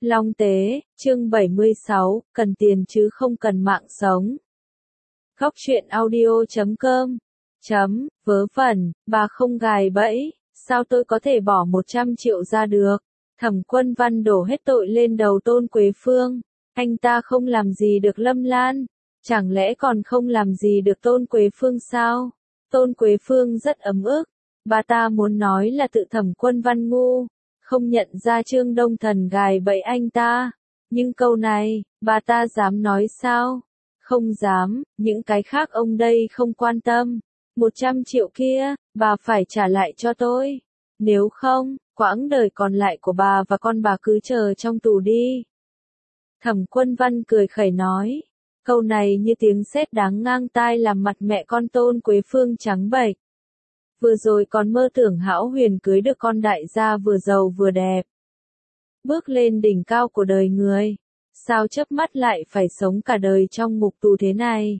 Long Tế, chương 76, cần tiền chứ không cần mạng sống. Góc truyện audio.com Vớ vẩn, bà không gài bẫy, sao tôi có thể bỏ 100 triệu ra được? Thẩm Quân Văn đổ hết tội lên đầu Tôn Quế Phương. Anh ta không làm gì được Lâm Lan, chẳng lẽ còn không làm gì được Tôn Quế Phương sao? Tôn Quế Phương rất ấm ức, bà ta muốn nói là tự Thẩm Quân Văn ngu, không nhận ra Trương Đông Thần gài bẫy anh ta. Nhưng câu này, bà ta dám nói sao? Không dám, những cái khác ông đây không quan tâm. 100 triệu kia, bà phải trả lại cho tôi. Nếu không, quãng đời còn lại của bà và con bà cứ chờ trong tù đi. Thẩm Quân Văn cười khẩy nói. Câu này như tiếng sét đáng ngang tai làm mặt mẹ con Tôn Quế Phương trắng bệch. Vừa rồi còn mơ tưởng hão huyền cưới được con đại gia vừa giàu vừa đẹp. Bước lên đỉnh cao của đời người. Sao chớp mắt lại phải sống cả đời trong ngục tù thế này?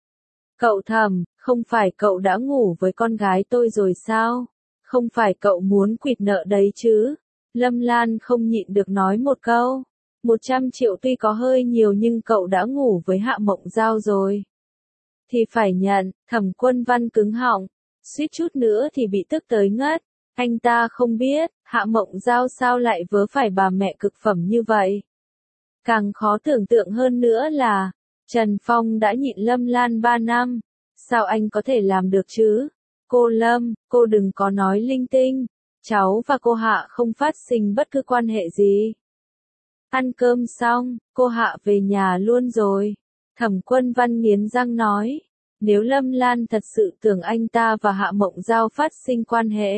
Cậu Thẩm, không phải cậu đã ngủ với con gái tôi rồi sao? Không phải cậu muốn quỵt nợ đấy chứ? Lâm Lan không nhịn được nói một câu. 100 triệu tuy có hơi nhiều nhưng cậu đã ngủ với Hạ Mộng Giao rồi. Thì phải nhận, Thẩm Quân Văn cứng họng, suýt chút nữa thì bị tức tới ngất. Anh ta không biết, Hạ Mộng Giao sao lại vớ phải bà mẹ cực phẩm như vậy. Càng khó tưởng tượng hơn nữa là, Trần Phong đã nhịn Lâm Lan 3 năm. Sao anh có thể làm được chứ? Cô Lâm, cô đừng có nói linh tinh. Cháu và cô Hạ không phát sinh bất cứ quan hệ gì. Ăn cơm xong, cô Hạ về nhà luôn rồi. Thẩm Quân Văn nghiến răng nói. Nếu Lâm Lan thật sự tưởng anh ta và Hạ Mộng Giao phát sinh quan hệ.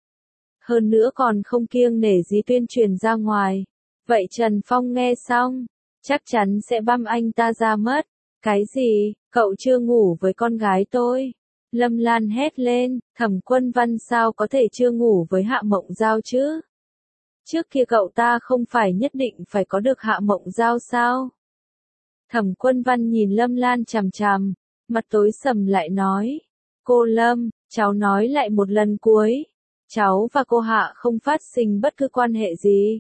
Hơn nữa còn không kiêng nể gì tuyên truyền ra ngoài. Vậy Trần Phong nghe xong, chắc chắn sẽ băm anh ta ra mất. Cái gì, cậu chưa ngủ với con gái tôi? Lâm Lan hét lên, Thẩm Quân Văn sao có thể chưa ngủ với Hạ Mộng Giao chứ? Trước kia cậu ta không phải nhất định phải có được Hạ Mộng Giao sao? Thẩm Quân Văn nhìn Lâm Lan chằm chằm, mặt tối sầm lại nói. Cô Lâm, cháu nói lại một lần cuối. Cháu và cô Hạ không phát sinh bất cứ quan hệ gì.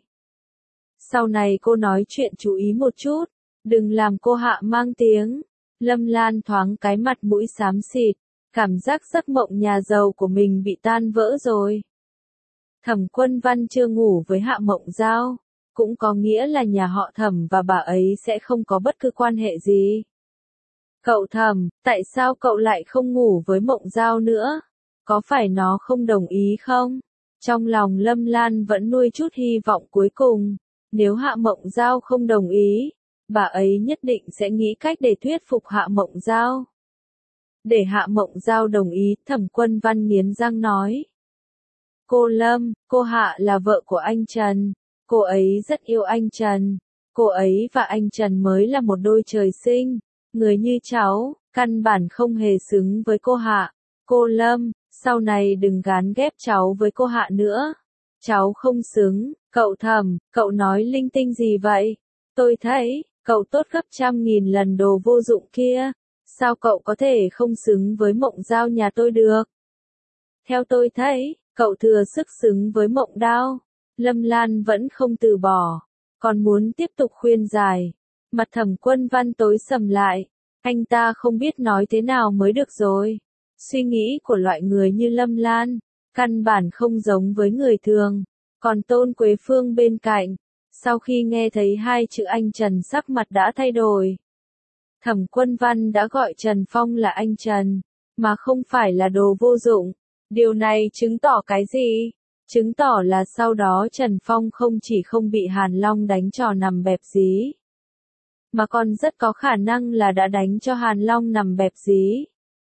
Sau này cô nói chuyện chú ý một chút, đừng làm cô Hạ mang tiếng. Lâm Lan thoáng cái mặt mũi xám xịt, cảm giác giấc mộng nhà giàu của mình bị tan vỡ rồi. Thẩm Quân Văn chưa ngủ với Hạ Mộng Giao, cũng có nghĩa là nhà họ Thẩm và bà ấy sẽ không có bất cứ quan hệ gì. Cậu Thẩm, tại sao cậu lại không ngủ với Mộng Giao nữa? Có phải nó không đồng ý không? Trong lòng Lâm Lan vẫn nuôi chút hy vọng cuối cùng. Nếu Hạ Mộng Giao không đồng ý, bà ấy nhất định sẽ nghĩ cách để thuyết phục Hạ Mộng Giao. Để Hạ Mộng Giao đồng ý, Thẩm Quân Văn nghiến răng nói. Cô Lâm, cô Hạ là vợ của anh Trần. Cô ấy rất yêu anh Trần. Cô ấy và anh Trần mới là một đôi trời sinh. Người như cháu, căn bản không hề xứng với cô Hạ. Cô Lâm, sau này đừng gán ghép cháu với cô Hạ nữa. Cháu không xứng. Cậu Thẩm, cậu nói linh tinh gì vậy? Tôi thấy, cậu tốt gấp 100.000 lần đồ vô dụng kia. Sao cậu có thể không xứng với Mộng Giao nhà tôi được? Theo tôi thấy, cậu thừa sức xứng với Mộng Đao. Lâm Lan vẫn không từ bỏ, còn muốn tiếp tục khuyên giải. Mặt Thẩm Quân Văn tối sầm lại, anh ta không biết nói thế nào mới được rồi. Suy nghĩ của loại người như Lâm Lan, căn bản không giống với người thường. Còn Tôn Quế Phương bên cạnh, sau khi nghe thấy hai chữ anh Trần sắc mặt đã thay đổi. Thẩm Quân Văn đã gọi Trần Phong là anh Trần, mà không phải là đồ vô dụng. Điều này chứng tỏ cái gì? Chứng tỏ là sau đó Trần Phong không chỉ không bị Hàn Long đánh trò nằm bẹp dí, mà còn rất có khả năng là đã đánh cho Hàn Long nằm bẹp dí.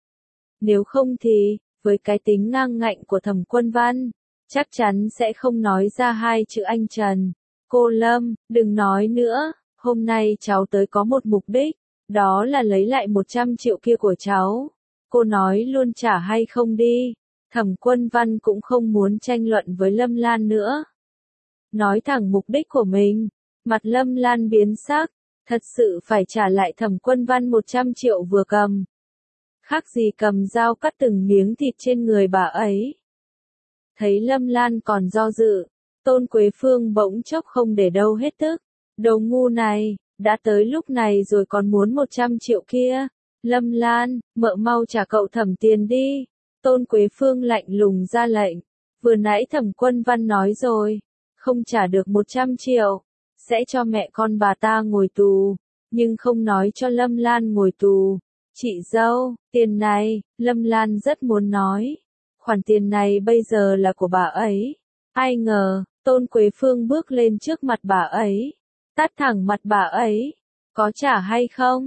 Nếu không thì, với cái tính ngang ngạnh của Thẩm Quân Văn, chắc chắn sẽ không nói ra hai chữ anh Trần. Cô Lâm, đừng nói nữa, hôm nay cháu tới có một mục đích, đó là lấy lại 100 triệu kia của cháu. Cô nói luôn trả hay không đi. Thẩm Quân Văn cũng không muốn tranh luận với Lâm Lan nữa. Nói thẳng mục đích của mình, mặt Lâm Lan biến sắc, thật sự phải trả lại Thẩm Quân Văn 100 triệu vừa cầm. Khác gì cầm dao cắt từng miếng thịt trên người bà ấy. Thấy Lâm Lan còn do dự, Tôn Quế Phương bỗng chốc không để đâu hết tức. Đồ ngu này, đã tới lúc này rồi còn muốn 100 triệu kia. Lâm Lan, mợ mau trả cậu Thẩm tiền đi. Tôn Quế Phương lạnh lùng ra lệnh. Vừa nãy Thẩm Quân Văn nói rồi, không trả được 100 triệu, sẽ cho mẹ con bà ta ngồi tù, nhưng không nói cho Lâm Lan ngồi tù. Chị dâu, tiền này, Lâm Lan rất muốn nói. Khoản tiền này bây giờ là của bà ấy. Ai ngờ, Tôn Quế Phương bước lên trước mặt bà ấy, tát thẳng mặt bà ấy. Có trả hay không?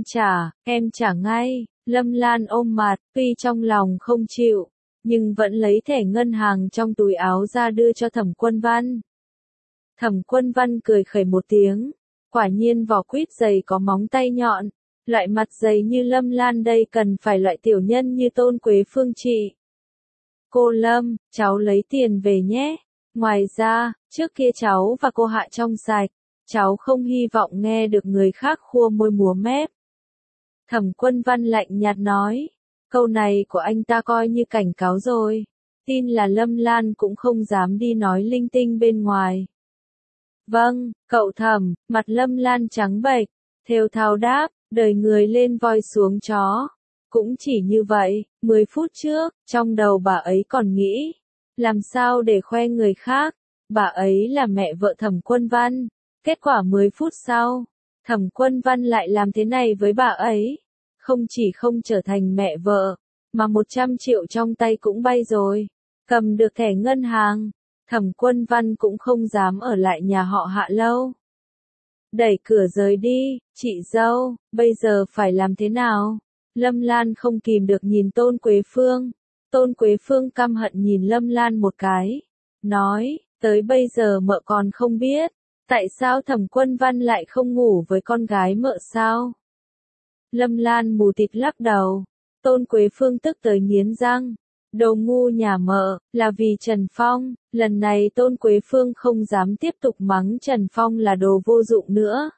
Em trả ngay. Lâm Lan ôm mặt, tuy trong lòng không chịu, nhưng vẫn lấy thẻ ngân hàng trong túi áo ra đưa cho Thẩm Quân Văn. Thẩm Quân Văn cười khẩy một tiếng, quả nhiên vỏ quýt dày có móng tay nhọn, loại mặt dày như Lâm Lan đây cần phải loại tiểu nhân như Tôn Quế Phương trị. Cô Lâm, cháu lấy tiền về nhé. Ngoài ra, trước kia cháu và cô Hạ trong sạch, cháu không hy vọng nghe được người khác khua môi múa mép. Thẩm Quân Văn lạnh nhạt nói, câu này của anh ta coi như cảnh cáo rồi, tin là Lâm Lan cũng không dám đi nói linh tinh bên ngoài. Vâng, cậu Thẩm, mặt Lâm Lan trắng bệch, thều thào đáp, đời người lên voi xuống chó. Cũng chỉ như vậy, 10 phút trước, trong đầu bà ấy còn nghĩ, làm sao để khoe người khác, bà ấy là mẹ vợ Thẩm Quân Văn. Kết quả 10 phút sau, Thẩm Quân Văn lại làm thế này với bà ấy. Không chỉ không trở thành mẹ vợ, mà 100 triệu trong tay cũng bay rồi. Cầm được thẻ ngân hàng, Thẩm Quân Văn cũng không dám ở lại nhà họ Hạ lâu. Đẩy cửa rời đi, chị dâu, bây giờ phải làm thế nào? Lâm Lan không kìm được nhìn Tôn Quế Phương. Tôn Quế Phương căm hận nhìn Lâm Lan một cái. Nói, tới bây giờ mợ còn không biết. Tại sao Thẩm Quân Văn lại không ngủ với con gái mợ sao? Lâm Lan mù tịt lắc đầu. Tôn Quế Phương tức tới nghiến răng. Đồ ngu nhà mợ, là vì Trần Phong. Lần này Tôn Quế Phương không dám tiếp tục mắng Trần Phong là đồ vô dụng nữa.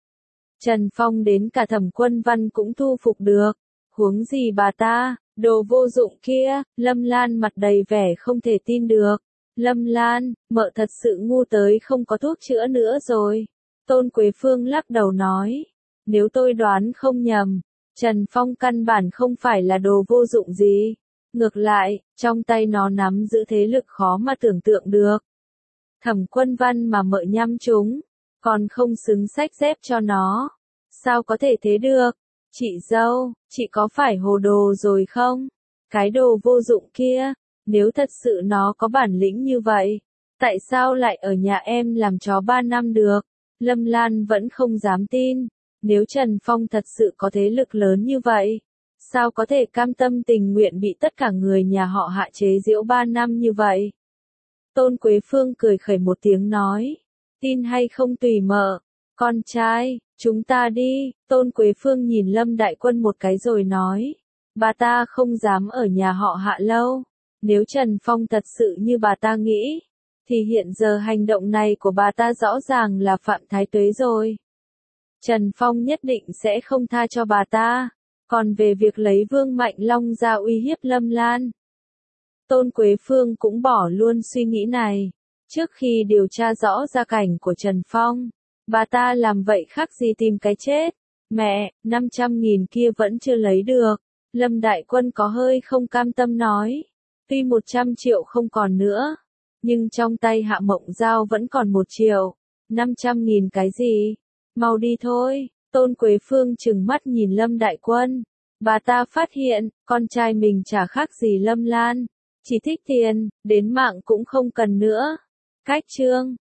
Trần Phong đến cả Thẩm Quân Văn cũng thu phục được. Huống gì bà ta, đồ vô dụng kia. Lâm Lan mặt đầy vẻ không thể tin được. Lâm Lan, mợ thật sự ngu tới không có thuốc chữa nữa rồi. Tôn Quế Phương lắc đầu nói. Nếu tôi đoán không nhầm, Trần Phong căn bản không phải là đồ vô dụng gì. Ngược lại, trong tay nó nắm giữ thế lực khó mà tưởng tượng được. Thẩm Quân Văn mà mợ nhắm chúng, còn không xứng xách dép cho nó. Sao có thể thế được? Chị dâu, chị có phải hồ đồ rồi không? Cái đồ vô dụng kia, nếu thật sự nó có bản lĩnh như vậy, tại sao lại ở nhà em làm chó 3 năm được? Lâm Lan vẫn không dám tin, nếu Trần Phong thật sự có thế lực lớn như vậy, sao có thể cam tâm tình nguyện bị tất cả người nhà họ Hạ chế giễu 3 năm như vậy? Tôn Quế Phương cười khẩy một tiếng nói, tin hay không tùy mợ. Con trai, chúng ta đi. Tôn Quế Phương nhìn Lâm Đại Quân một cái rồi nói, bà ta không dám ở nhà họ Hạ lâu. Nếu Trần Phong thật sự như bà ta nghĩ, thì hiện giờ hành động này của bà ta rõ ràng là phạm thái tuế rồi. Trần Phong nhất định sẽ không tha cho bà ta. Còn về việc lấy Vương Mạnh Long ra uy hiếp Lâm Lan, Tôn Quế Phương cũng bỏ luôn suy nghĩ này. Trước khi điều tra rõ gia cảnh của Trần Phong, bà ta làm vậy khác gì tìm cái chết. Mẹ, 500.000 kia vẫn chưa lấy được. Lâm Đại Quân có hơi không cam tâm nói. Tuy 100 triệu không còn nữa, nhưng trong tay Hạ Mộng Giao vẫn còn 1 triệu. 500.000 cái gì? Mau đi thôi. Tôn Quế Phương trừng mắt nhìn Lâm Đại Quân. Bà ta phát hiện, con trai mình chả khác gì Lâm Lan. Chỉ thích tiền, đến mạng cũng không cần nữa. Cách chương